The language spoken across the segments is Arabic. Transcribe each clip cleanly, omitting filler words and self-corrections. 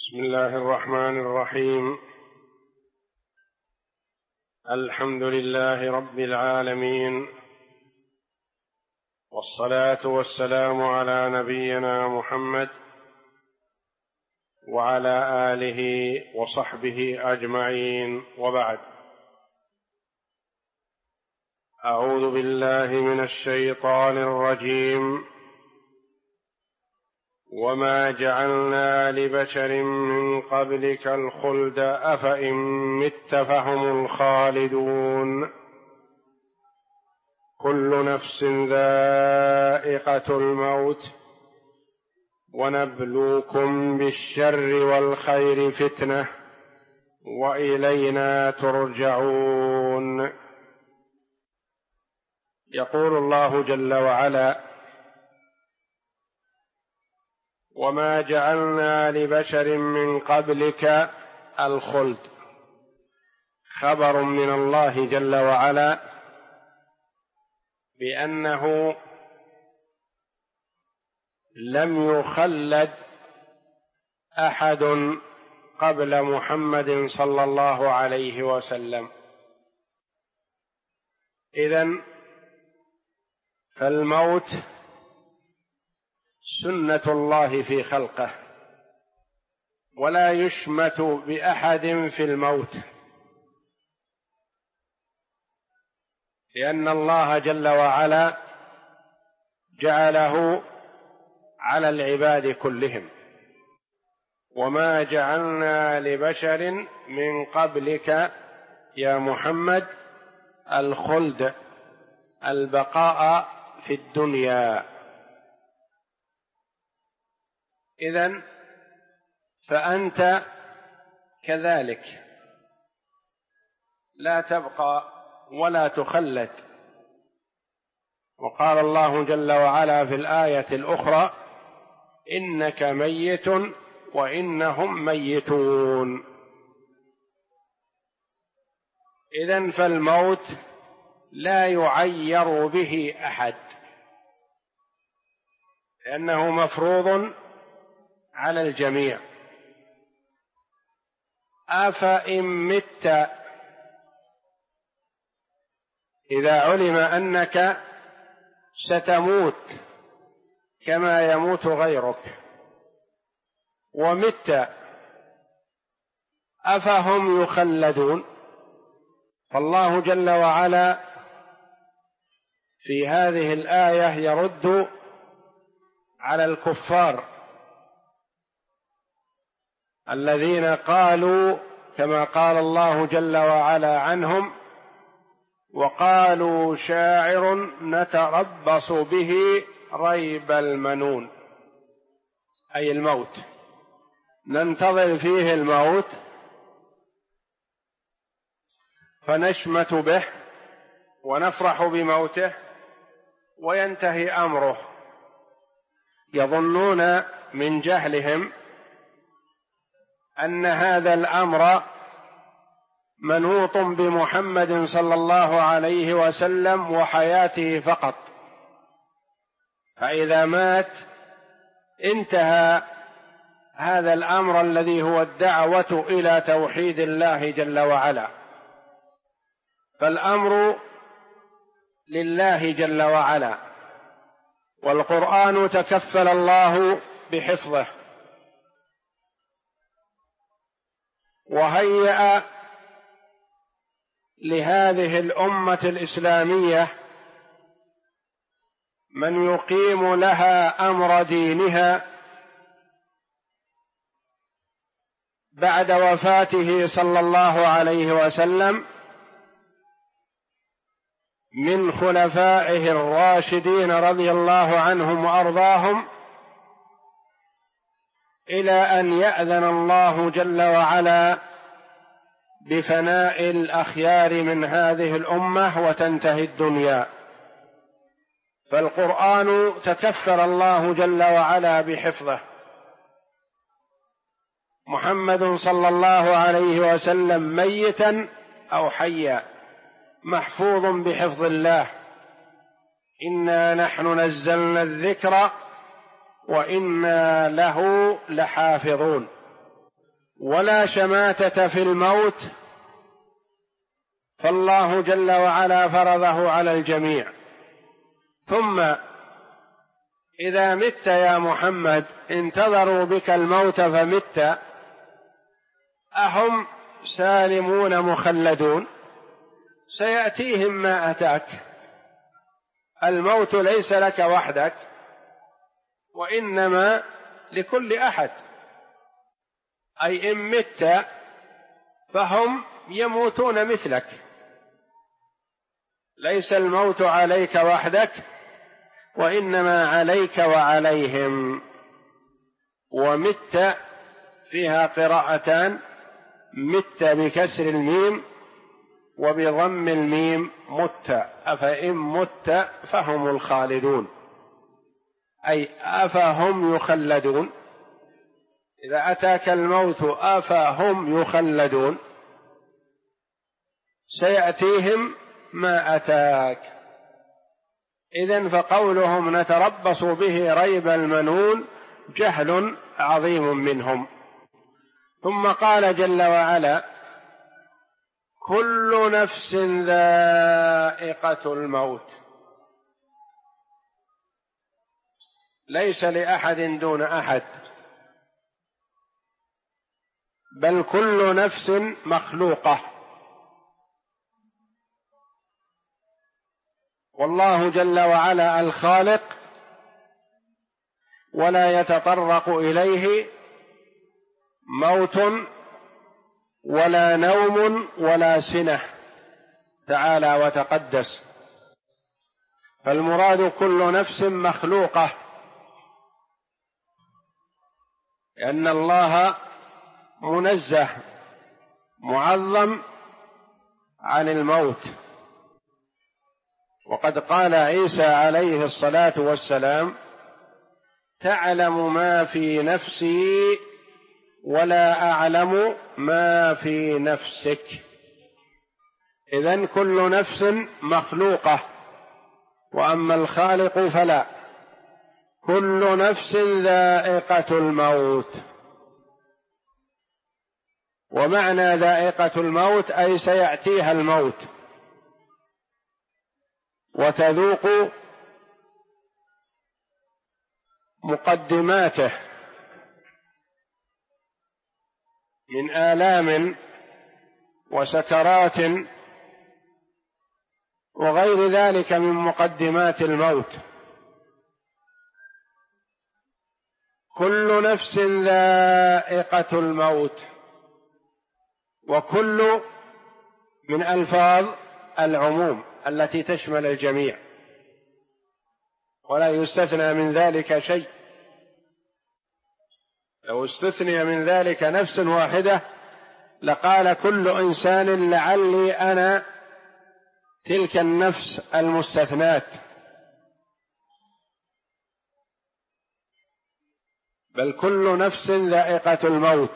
بسم الله الرحمن الرحيم. الحمد لله رب العالمين، والصلاة والسلام على نبينا محمد وعلى آله وصحبه أجمعين، وبعد. أعوذ بالله من الشيطان الرجيم. وما جعلنا لبشر من قبلك الخلد أفإن مت فهم الخالدون كل نفس ذائقة الموت ونبلوكم بالشر والخير فتنة وإلينا ترجعون. يقول الله جل وعلا: وما جعلنا لبشر من قبلك الخلد، خبر من الله جل وعلا بأنه لم يخلد أحد قبل محمد صلى الله عليه وسلم. إذن فالموت سنة الله في خلقه، ولا يشمت بأحد في الموت، لأن الله جل وعلا جعله على العباد كلهم. وما جعلنا لبشر من قبلك يا محمد الخلد، البقاء في الدنيا. إذن فأنت كذلك لا تبقى ولا تخلد. وقال الله جل وعلا في الآية الأخرى: إنك ميت وإنهم ميتون. إذن فالموت لا يعير به أحد، لأنه مفروض على الجميع. أفإن مت، إذا علم أنك ستموت كما يموت غيرك ومت، أفهم يخلدون؟ فالله جل وعلا في هذه الآية يرد على الكفار الذين قالوا كما قال الله جل وعلا عنهم: وقالوا شاعر نتربص به ريب المنون، أي الموت، ننتظر فيه الموت فنشمت به ونفرح بموته وينتهي أمره. يظنون من جهلهم أن هذا الأمر منوط بمحمد صلى الله عليه وسلم وحياته فقط، فإذا مات انتهى هذا الأمر الذي هو الدعوة إلى توحيد الله جل وعلا. فالأمر لله جل وعلا، والقرآن تكفل الله بحفظه، وهيأ لهذه الأمة الإسلامية من يقيم لها أمر دينها بعد وفاته صلى الله عليه وسلم من خلفائه الراشدين رضي الله عنهم وأرضاهم، إلى أن يأذن الله جل وعلا بفناء الأخيار من هذه الأمة وتنتهي الدنيا. فالقرآن تكفل الله جل وعلا بحفظه. محمد صلى الله عليه وسلم ميتا أو حيا محفوظ بحفظ الله. إنا نحن نزلنا الذكر وإنا له لحافظون. ولا شماتة في الموت، فالله جل وعلا فرضه على الجميع. ثم إذا مت يا محمد انتظروا بك الموت فمت، أهم سالمون مخلدون؟ سيأتيهم ما أتاك. الموت ليس لك وحدك، وإنما لكل أحد، أي إن مت فهم يموتون مثلك، ليس الموت عليك وحدك وإنما عليك وعليهم. ومت فيها قراءتان، مت بكسر الميم وبضم الميم مت، أفإن مت فهم الخالدون، أي أفهم يخلدون؟ إذا أتاك الموت أفهم يخلدون؟ سيأتيهم ما أتاك. إذن فقولهم نتربص به ريب المنون جهل عظيم منهم. ثم قال جل وعلا: كل نفس ذائقة الموت. ليس لأحد دون أحد، بل كل نفس مخلوقة، والله جل وعلا الخالق، ولا يتطرق إليه موت ولا نوم ولا سنة، تعالى وتقدس. فالمراد كل نفس مخلوقة، لأن الله منزه معظم عن الموت. وقد قال عيسى عليه الصلاة والسلام: تعلم ما في نفسي ولا أعلم ما في نفسك. إذن كل نفس مخلوقة، وأما الخالق فلا. كل نفس ذائقة الموت. ومعنى ذائقة الموت أي سيأتيها الموت وتذوق مقدماته من آلام وسكرات وغير ذلك من مقدمات الموت. كل نفس ذائقة الموت، وكل من ألفاظ العموم التي تشمل الجميع، ولا يستثنى من ذلك شيء. لو استثني من ذلك نفس واحدة لقال كل إنسان لعلي أنا تلك النفس المستثنات، بل كل نفس ذائقة الموت.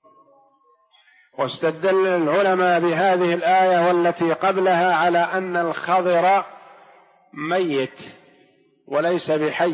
واستدل العلماء بهذه الآية والتي قبلها على أن الخضر ميت وليس بحي،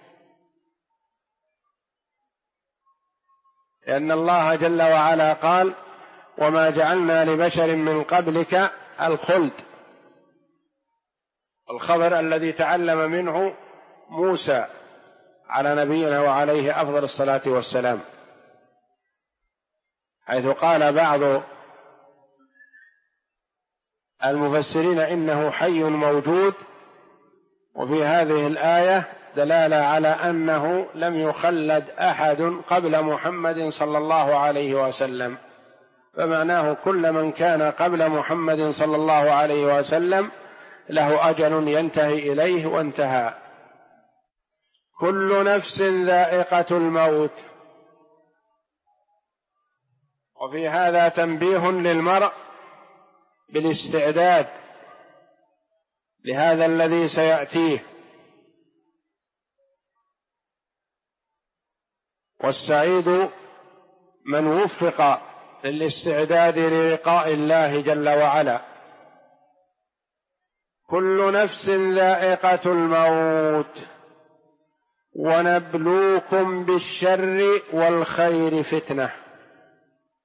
لأن الله جل وعلا قال: وما جعلنا لبشر من قبلك الخلد. الخضر الذي تعلم منه موسى على نبينا وعليه أفضل الصلاة والسلام، حيث قال بعض المفسرين إنه حي موجود، وفي هذه الآية دلالة على أنه لم يخلد أحد قبل محمد صلى الله عليه وسلم، فمعناه كل من كان قبل محمد صلى الله عليه وسلم له أجل ينتهي إليه وانتهى. كل نفس ذائقة الموت. وفي هذا تنبيه للمرء بالاستعداد لهذا الذي سيأتيه، والسعيد من وفق للاستعداد للقاء الله جل وعلا. كل نفس ذائقة الموت ونبلوكم بالشر والخير فتنة.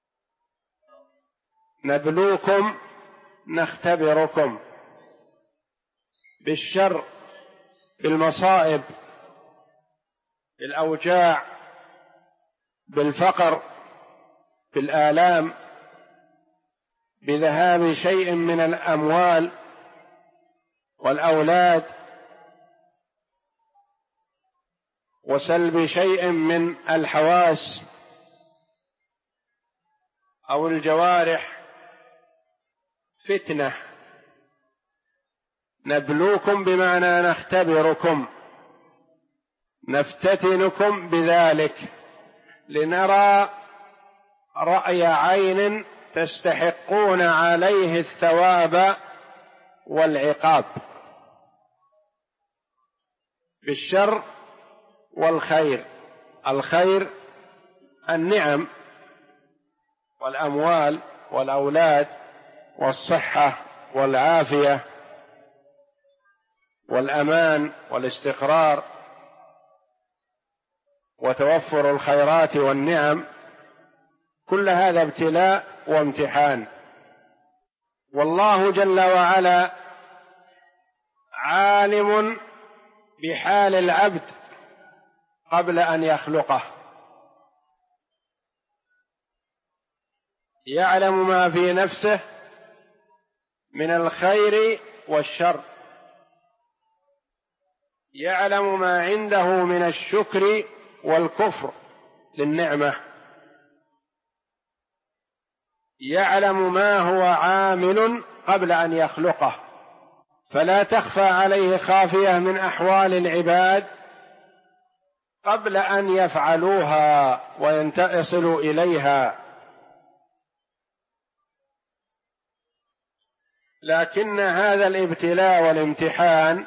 نبلوكم نختبركم، بالشر، بالمصائب، بالأوجاع، بالفقر، بالآلام، بذهاب شيء من الأموال والأولاد، وسلب شيء من الحواس أو الجوارح، فتنة. نبلوكم بمعنى نختبركم، نفتتنكم بذلك لنرى رأي عين تستحقون عليه الثواب والعقاب، بالشر والخير. الخير النعم والأموال والأولاد والصحة والعافية والأمان والاستقرار وتوفر الخيرات والنعم، كل هذا ابتلاء وامتحان. والله جل وعلا عالم بحال العبد قبل أن يخلقه، يعلم ما في نفسه من الخير والشر، يعلم ما عنده من الشكر والكفر للنعمة، يعلم ما هو عامل قبل أن يخلقه، فلا تخفى عليه خافية من أحوال العباد قبل أن يفعلوها ويصلوا إليها. لكن هذا الابتلاء والامتحان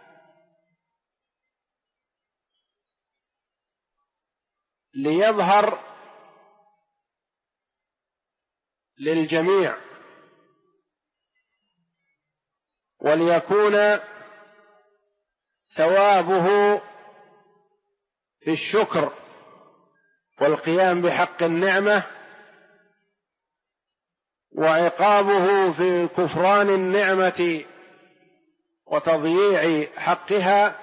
ليظهر للجميع، وليكون ثوابه في الشكر والقيام بحق النعمة، وعقابه في كفران النعمة وتضييع حقها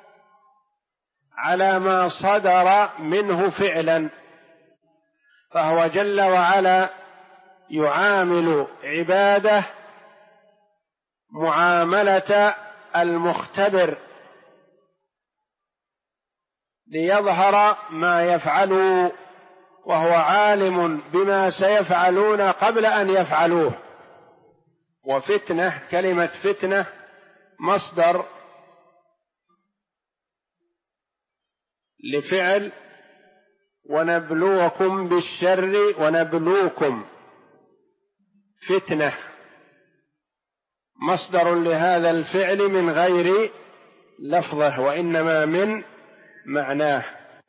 على ما صدر منه فعلا. فهو جل وعلا يعامل عباده معاملة المختبر ليظهر ما يفعلوا، وهو عالم بما سيفعلون قبل أن يفعلوه. وفتنة، كلمة فتنة مصدر لفعل ونبلوكم بالشر، ونبلوكم فتنة مصدر لهذا الفعل من غير لفظه وإنما من معناه.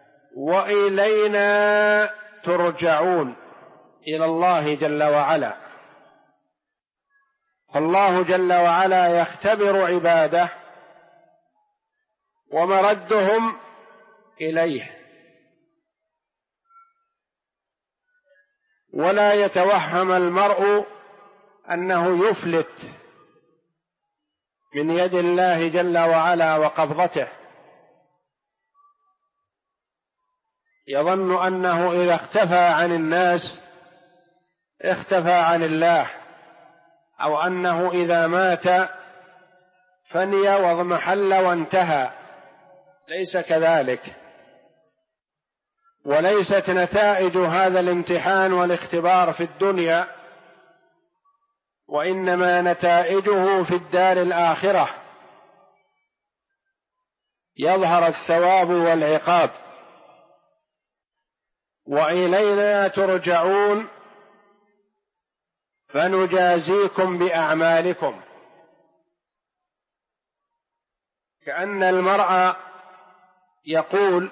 وإلينا ترجعون، إلى الله جل وعلا. فالله جل وعلا يختبر عباده ومردهم إليه، ولا يتوهم المرء أنه يفلت من يد الله جل وعلا وقبضته، يظن أنه إذا اختفى عن الناس اختفى عن الله، أو أنه إذا مات فني واضمحل وانتهى. ليس كذلك، وليست نتائج هذا الامتحان والاختبار في الدنيا، وإنما نتائجه في الدار الآخرة، يظهر الثواب والعقاب. وإلينا ترجعون فنجازيكم بأعمالكم. كأن المرء يقول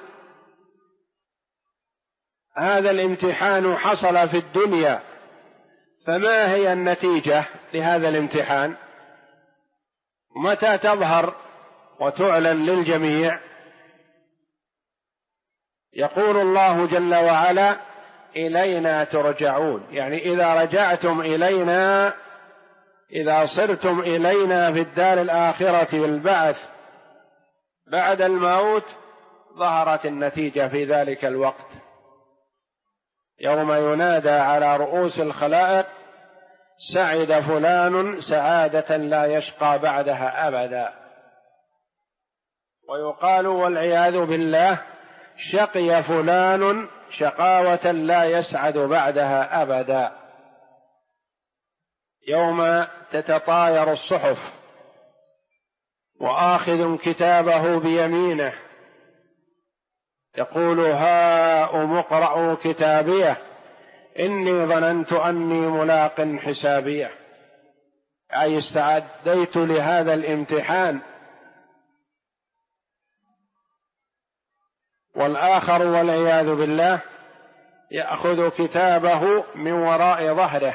هذا الامتحان حصل في الدنيا، فما هي النتيجة لهذا الامتحان؟ متى تظهر وتعلن للجميع؟ يقول الله جل وعلا إلينا ترجعون، يعني إذا رجعتم إلينا، إذا صرتم إلينا في الدار الآخرة والبعث بعد الموت، ظهرت النتيجة في ذلك الوقت، يوم ينادى على رؤوس الخلائق: سعد فلان سعادة لا يشقى بعدها أبدا. ويقال والعياذ بالله: شقي فلان شقاوة لا يسعد بعدها أبدا. يوم تتطاير الصحف وآخذ كتابه بيمينه يقول: هاؤم اقرءوا كتابيه إني ظننت أني ملاق حسابيه، أي استعديت لهذا الامتحان. والآخر والعياذ بالله يأخذ كتابه من وراء ظهره.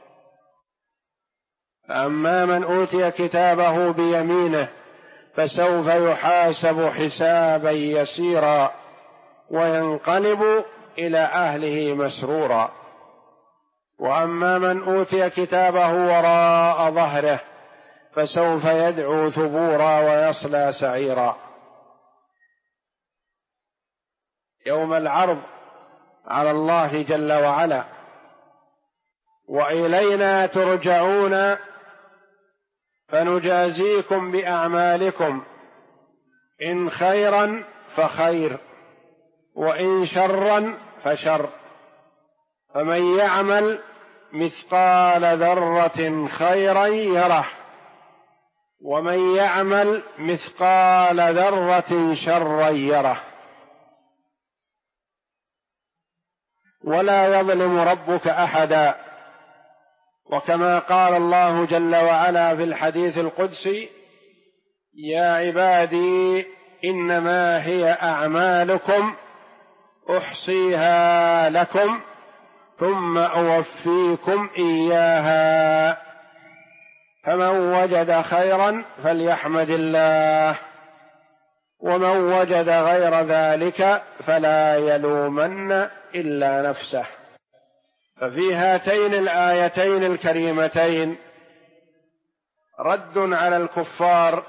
فأما من أوتي كتابه بيمينه فسوف يحاسب حسابا يسيرا وينقلب إلى أهله مسرورا. وأما من أوتي كتابه وراء ظهره فسوف يدعو ثبورا ويصلى سعيرا. يوم العرض على الله جل وعلا: وإلينا ترجعون فنجازيكم بأعمالكم إن خيرا فخير وإن شرا فشر، فمن يعمل مثقال ذرة خيرا يره ومن يعمل مثقال ذرة شرا يره. ولا يظلم ربك أحدا، وكما قال الله جل وعلا في الحديث القدسي: يا عبادي إنما هي أعمالكم أحصيها لكم ثم أوفيكم إياها، فمن وجد خيرا فليحمد الله ومن وجد غير ذلك فلا يلومن إلا نفسه. ففي هاتين الآيتين الكريمتين رد على الكفار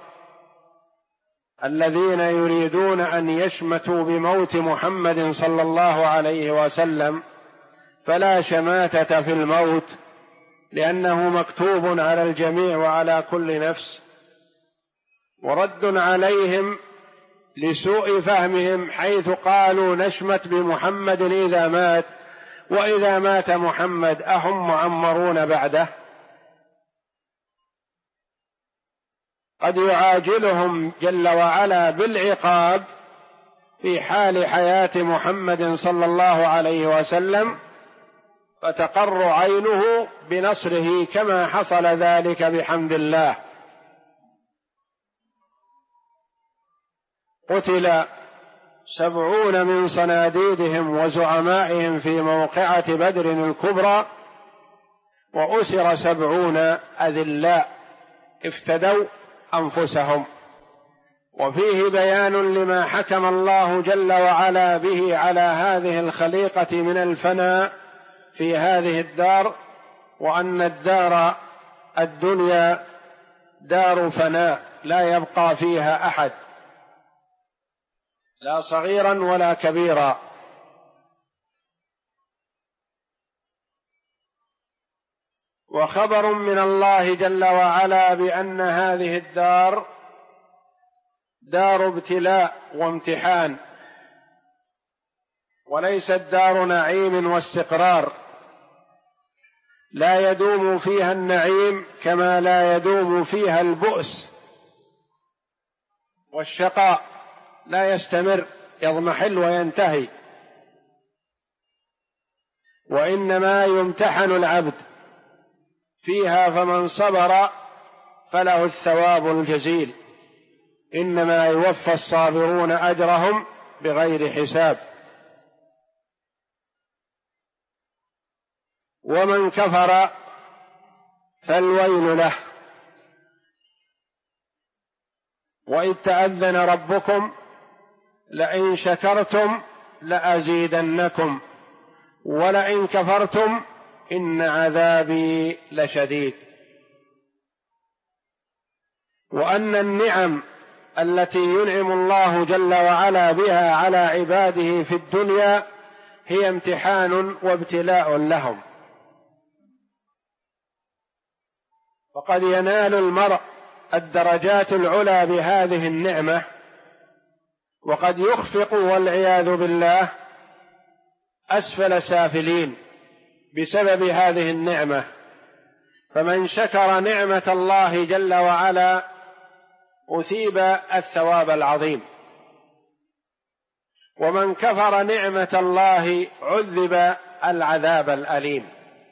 الذين يريدون أن يشمتوا بموت محمد صلى الله عليه وسلم، فلا شماتة في الموت لأنه مكتوب على الجميع وعلى كل نفس. ورد عليهم لسوء فهمهم حيث قالوا نشمت بمحمد إذا مات، وإذا مات محمد أهم معمرون بعده؟ قد يعاجلهم جل وعلا بالعقاب في حال حياة محمد صلى الله عليه وسلم، فتقر عينه بنصره كما حصل ذلك بحمد الله. قتل 70 من صناديدهم وزعمائهم في موقعة بدر الكبرى، وأسر 70 أذلاء افتدوا أنفسهم. وفيه بيان لما حكم الله جل وعلا به على هذه الخليقة من الفناء في هذه الدار، وأن الدار الدنيا دار فناء لا يبقى فيها أحد، لا صغيرا ولا كبيرا. وخبر من الله جل وعلا بأن هذه الدار دار ابتلاء وامتحان، وليست دار نعيم واستقرار، لا يدوم فيها النعيم كما لا يدوم فيها البؤس، والشقاء لا يستمر، يضمحل وينتهي، وإنما يمتحن العبد فيها، فمن صبر فله الثواب الجزيل، إنما يوفى الصابرون أجرهم بغير حساب. ومن كفر فالويل له. وإذ تأذن ربكم لئن شكرتم لأزيدنكم ولئن كفرتم إن عذابي لشديد. وأن النعم التي ينعم الله جل وعلا بها على عباده في الدنيا هي امتحان وابتلاء لهم، وقد ينال المرء الدرجات العلى بهذه النعمة، وقد يخفق والعياذ بالله أسفل سافلين بسبب هذه النعمة. فمن شكر نعمة الله جل وعلا أثيب الثواب العظيم، ومن كفر نعمة الله عذب العذاب الأليم.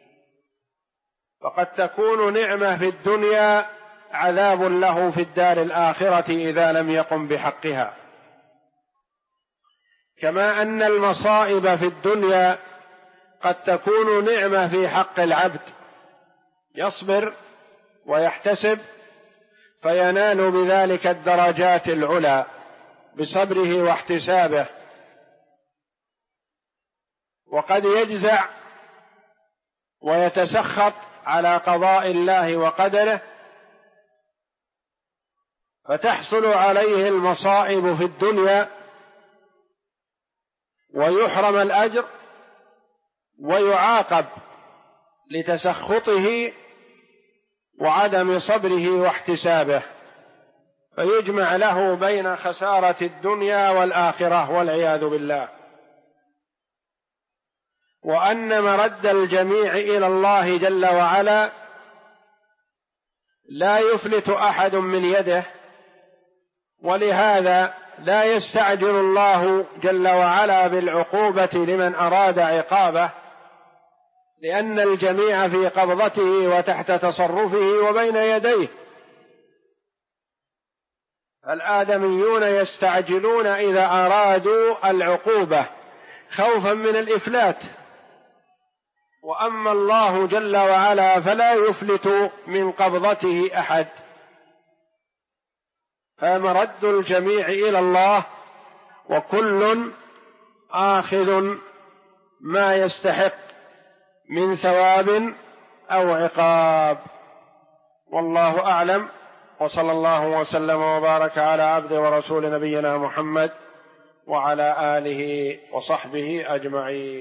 فقد تكون نعمة في الدنيا عذاب له في الدار الآخرة إذا لم يقم بحقها، كما أن المصائب في الدنيا قد تكون نعمة في حق العبد، يصبر ويحتسب فينال بذلك الدرجات العلى بصبره واحتسابه، وقد يجزع ويتسخط على قضاء الله وقدره فتحصل عليه المصائب في الدنيا ويحرم الأجر ويعاقب لتسخطه وعدم صبره واحتسابه، فيجمع له بين خسارة الدنيا والآخرة والعياذ بالله. وأن مرد الجميع إلى الله جل وعلا لا يفلت أحد من يده، ولهذا لا يستعجل الله جل وعلا بالعقوبة لمن أراد عقابه، لأن الجميع في قبضته وتحت تصرفه وبين يديه. الآدميون يستعجلون إذا أرادوا العقوبة خوفا من الإفلات، وأما الله جل وعلا فلا يفلت من قبضته أحد، فمرد الجميع إلى الله، وكل آخذ ما يستحق من ثواب أو عقاب. والله أعلم، وصلى الله وسلم وبارك على عبد ورسول نبينا محمد وعلى آله وصحبه أجمعين.